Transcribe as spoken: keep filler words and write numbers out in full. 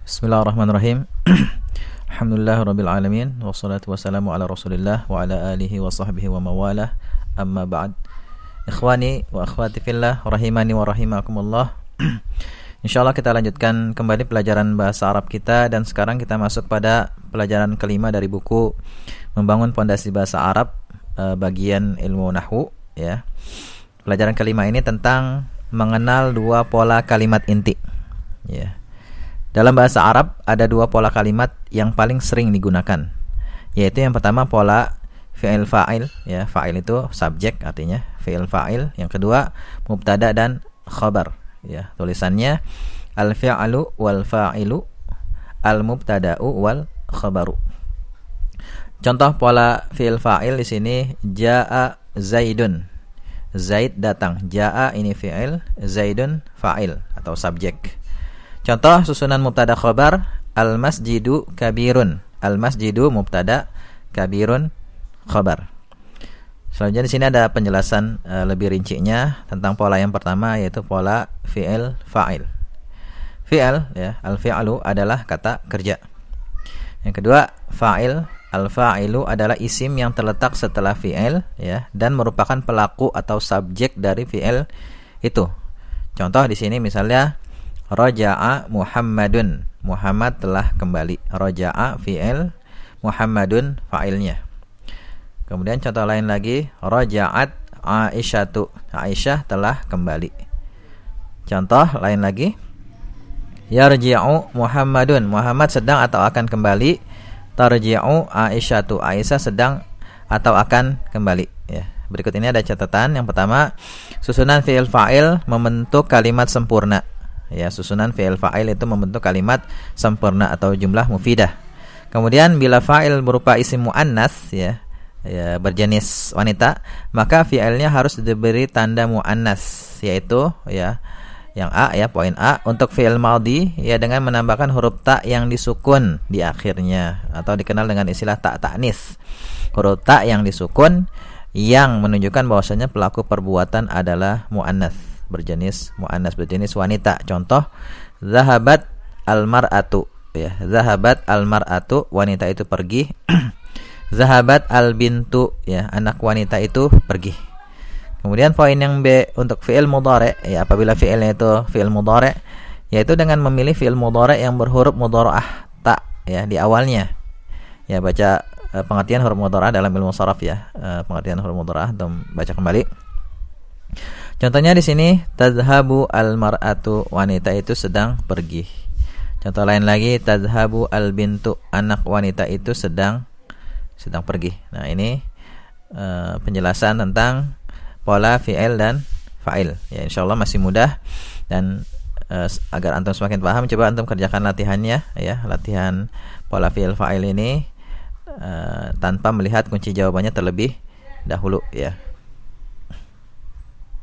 Bismillahirrahmanirrahim. Alhamdulillahirabbil alamin wassalatu wassalamu ala Rasulillah wa ala alihi wa sahbihi wa mawalah. Amma ba'd. Ikhwani wa akhwati fillah rahimani wa rahimakumullah. Insyaallah kita lanjutkan kembali pelajaran bahasa Arab kita, dan sekarang kita masuk pada pelajaran kelima dari buku Membangun Pondasi Bahasa Arab bagian ilmu nahwu, ya. Pelajaran kelima ini tentang mengenal dua pola kalimat inti, ya. Dalam bahasa Arab ada dua pola kalimat yang paling sering digunakan, yaitu yang pertama pola fi'il fa'il, ya, fa'il itu subjek artinya fi'il fa'il. Yang kedua mubtada dan khabar, ya, tulisannya al-fi'lu wal fa'ilu, al-mubtada'u wal khabaru. Contoh pola fi'il fa'il di sini, jaa Zaidun. Zaid datang. Jaa ini fi'il, Zaidun fa'il atau subjek. Contoh susunan mubtada khabar, al-masjidu kabirun. Al-masjidu mubtada, kabirun khabar. Selanjutnya di sini ada penjelasan uh, lebih rincinya tentang pola yang pertama, yaitu pola fi'il fa'il. Fi'il, ya, al-fi'lu adalah kata kerja. Yang kedua, fa'il. Al-fa'ilu adalah isim yang terletak setelah fi'il, ya, dan merupakan pelaku atau subjek dari fi'il itu. Contoh di sini misalnya raja'a Muhammadun. Muhammad telah kembali. Raja'a fi'il, Muhammadun fa'ilnya. Kemudian contoh lain lagi, raja'at Aisyatu. Aisyah telah kembali. Contoh lain lagi, yarji'u Muhammadun. Muhammad sedang atau akan kembali. Tarji'u Aisyatu. Aisyah sedang atau akan kembali, ya. Berikut ini ada catatan. Yang pertama, susunan fi'il fa'il membentuk kalimat sempurna. Ya, susunan fi'il fa'il itu membentuk kalimat sempurna atau jumlah mufidah. Kemudian bila fa'il berupa isim muannas, ya, ya, berjenis wanita, maka fi'ilnya harus diberi tanda muannas, yaitu, ya, yang A, ya, poin A. Untuk fi'il madhi, ya, dengan menambahkan huruf ta yang disukun di akhirnya, atau dikenal dengan istilah ta ta'nis. Huruf ta yang disukun yang menunjukkan bahwasanya pelaku perbuatan adalah muannas, berjenis muannas, berjenis wanita. Contoh, zahabat al-mar'atu, ya, zahabat al-mar'atu, wanita itu pergi. Zahabat al-bintu, ya, anak wanita itu pergi. Kemudian poin yang B untuk fi'il mudhari', ya, apabila fi'ilnya itu fi'il mudhari', yaitu dengan memilih fi'il mudhari' yang berhuruf mudhara'ah ta, ya, di awalnya. Ya, baca uh, pengertian huruf mudhara'ah dalam ilmu sharaf, ya. Uh, pengertian huruf mudhara'ah, dan baca kembali. Contohnya di sini, tadhhabu al-mar'atu, wanita itu sedang pergi. Contoh lain lagi, tadhhabu al-bintu, anak wanita itu sedang sedang pergi. Nah, ini uh, penjelasan tentang pola fi'il dan fa'il. Ya, insyaallah masih mudah, dan uh, agar antum semakin paham, coba antum kerjakan latihannya, ya, latihan pola fi'il fa'il ini uh, tanpa melihat kunci jawabannya terlebih dahulu, ya.